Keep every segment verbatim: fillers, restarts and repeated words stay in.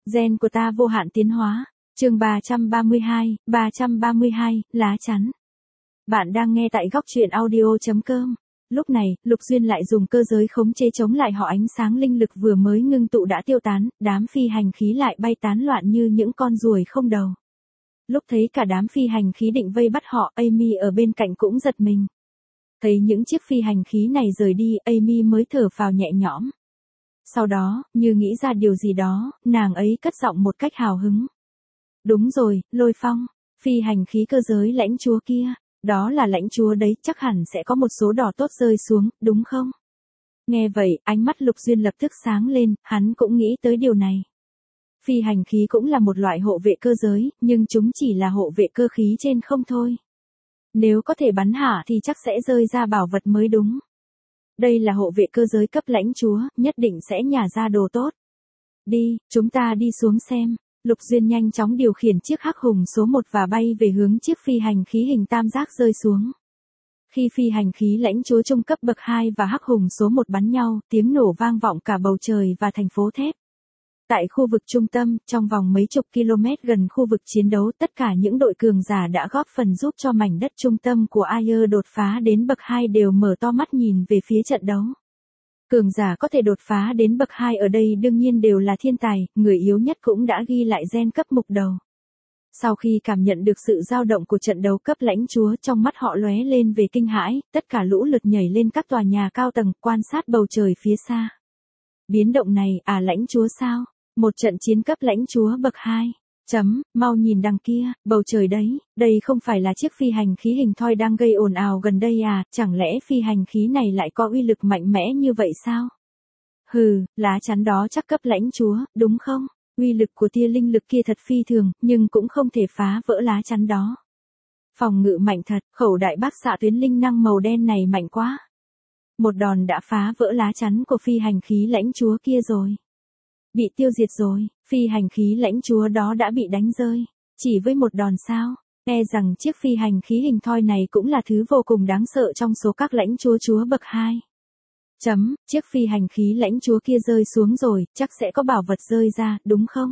Gen của ta vô hạn tiến hóa. Chương ba trăm ba mươi hai, ba trăm ba mươi hai, lá chắn. Bạn đang nghe tại góc truyện audio chấm com. Lúc này, Lục Duyên lại dùng cơ giới khống chế chống lại họ, ánh sáng linh lực vừa mới ngưng tụ đã tiêu tán, đám phi hành khí lại bay tán loạn như những con ruồi không đầu. Lúc thấy cả đám phi hành khí định vây bắt họ, Amy ở bên cạnh cũng giật mình. Thấy những chiếc phi hành khí này rời đi, Amy mới thở phào nhẹ nhõm. Sau đó, như nghĩ ra điều gì đó, nàng ấy cất giọng một cách hào hứng. Đúng rồi, Lôi Phong, phi hành khí cơ giới lãnh chúa kia, đó là lãnh chúa đấy, chắc hẳn sẽ có một số đỏ tốt rơi xuống, đúng không? Nghe vậy, ánh mắt Lục Duyên lập tức sáng lên, hắn cũng nghĩ tới điều này. Phi hành khí cũng là một loại hộ vệ cơ giới, nhưng chúng chỉ là hộ vệ cơ khí trên không thôi. Nếu có thể bắn hạ thì chắc sẽ rơi ra bảo vật mới đúng. Đây là hộ vệ cơ giới cấp lãnh chúa, nhất định sẽ nhả ra đồ tốt. Đi, chúng ta đi xuống xem. Lục Duyên nhanh chóng điều khiển chiếc hắc hùng số một và bay về hướng chiếc phi hành khí hình tam giác rơi xuống. Khi phi hành khí lãnh chúa trung cấp bậc hai và hắc hùng số một bắn nhau, tiếng nổ vang vọng cả bầu trời và thành phố thép. Tại khu vực trung tâm, trong vòng mấy chục km gần khu vực chiến đấu, tất cả những đội cường giả đã góp phần giúp cho mảnh đất trung tâm của Ayer đột phá đến bậc hai đều mở to mắt nhìn về phía trận đấu. Cường giả có thể đột phá đến bậc hai ở đây đương nhiên đều là thiên tài, người yếu nhất cũng đã ghi lại gen cấp mục đầu. Sau khi cảm nhận được sự dao động của trận đấu cấp lãnh chúa, trong mắt họ lóe lên về kinh hãi, tất cả lũ lượt nhảy lên các tòa nhà cao tầng, quan sát bầu trời phía xa. Biến động này, à lãnh chúa sao? Một trận chiến cấp lãnh chúa bậc hai. Chấm, mau nhìn đằng kia, bầu trời đấy, đây không phải là chiếc phi hành khí hình thoi đang gây ồn ào gần đây à, chẳng lẽ phi hành khí này lại có uy lực mạnh mẽ như vậy sao? Hừ, lá chắn đó chắc cấp lãnh chúa, đúng không? Uy lực của tia linh lực kia thật phi thường, nhưng cũng không thể phá vỡ lá chắn đó. Phòng ngự mạnh thật, khẩu đại bác xạ tuyến linh năng màu đen này mạnh quá. Một đòn đã phá vỡ lá chắn của phi hành khí lãnh chúa kia rồi. Bị tiêu diệt rồi, phi hành khí lãnh chúa đó đã bị đánh rơi. Chỉ với một đòn sao? E rằng chiếc phi hành khí hình thoi này cũng là thứ vô cùng đáng sợ trong số các lãnh chúa chúa bậc hai. Chấm, chiếc phi hành khí lãnh chúa kia rơi xuống rồi, chắc sẽ có bảo vật rơi ra, đúng không?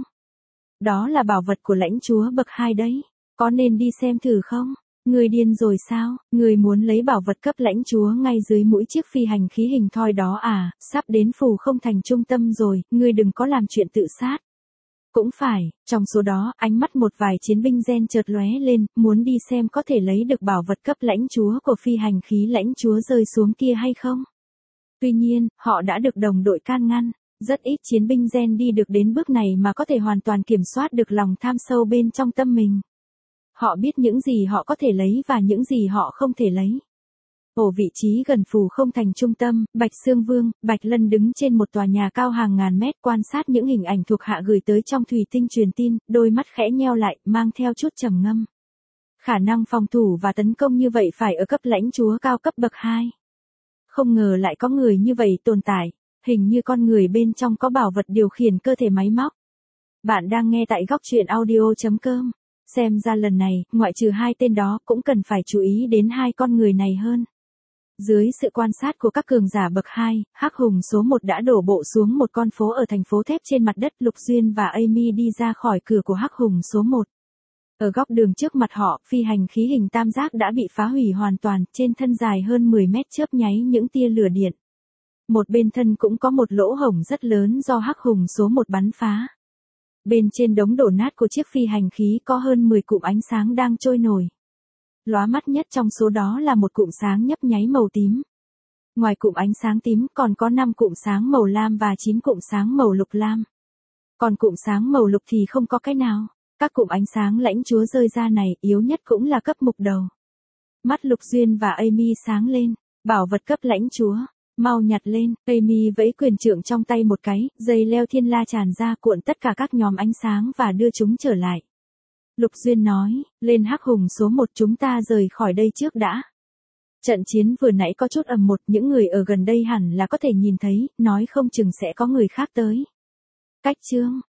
Đó là bảo vật của lãnh chúa bậc hai đấy. Có nên đi xem thử không? Người điên rồi sao? Người muốn lấy bảo vật cấp lãnh chúa ngay dưới mũi chiếc phi hành khí hình thoi đó à? Sắp đến Phù Không Thành trung tâm rồi, ngươi đừng có làm chuyện tự sát. Cũng phải, trong số đó, ánh mắt một vài chiến binh gen chợt lóe lên, muốn đi xem có thể lấy được bảo vật cấp lãnh chúa của phi hành khí lãnh chúa rơi xuống kia hay không. Tuy nhiên, họ đã được đồng đội can ngăn. Rất ít chiến binh gen đi được đến bước này mà có thể hoàn toàn kiểm soát được lòng tham sâu bên trong tâm mình. Họ biết những gì họ có thể lấy và những gì họ không thể lấy. Ở vị trí gần Phù Không Thành trung tâm, Bạch Xương Vương, Bạch Lân đứng trên một tòa nhà cao hàng ngàn mét quan sát những hình ảnh thuộc hạ gửi tới trong thủy tinh truyền tin, đôi mắt khẽ nheo lại, mang theo chút trầm ngâm. Khả năng phòng thủ và tấn công như vậy phải ở cấp lãnh chúa cao cấp bậc hai. Không ngờ lại có người như vậy tồn tại, hình như con người bên trong có bảo vật điều khiển cơ thể máy móc. Bạn đang nghe tại góc truyện audio chấm com. Xem ra lần này, ngoại trừ hai tên đó, cũng cần phải chú ý đến hai con người này hơn. Dưới sự quan sát của các cường giả bậc hai, hắc hùng số một đã đổ bộ xuống một con phố ở thành phố thép trên mặt đất. Lục Duyên và Amy đi ra khỏi cửa của hắc hùng số một. Ở góc đường trước mặt họ, phi hành khí hình tam giác đã bị phá hủy hoàn toàn, trên thân dài hơn mười mét chớp nháy những tia lửa điện. Một bên thân cũng có một lỗ hổng rất lớn do hắc hùng số một bắn phá. Bên trên đống đổ nát của chiếc phi hành khí có hơn mười cụm ánh sáng đang trôi nổi. Lóa mắt nhất trong số đó là một cụm sáng nhấp nháy màu tím. Ngoài cụm ánh sáng tím còn có năm cụm sáng màu lam và chín cụm sáng màu lục lam. Còn cụm sáng màu lục thì không có cái nào. Các cụm ánh sáng lãnh chúa rơi ra này yếu nhất cũng là cấp mục đầu. Mắt Lục Duyên và Amy sáng lên. Bảo vật cấp lãnh chúa. Mau nhặt lên, Amy vẫy quyền trượng trong tay một cái, dây leo thiên la tràn ra cuộn tất cả các nhóm ánh sáng và đưa chúng trở lại. Lục Duyên nói, lên hắc hùng số một, chúng ta rời khỏi đây trước đã. Trận chiến vừa nãy có chút ầm một, những người ở gần đây hẳn là có thể nhìn thấy, nói không chừng sẽ có người khác tới. Cách chương,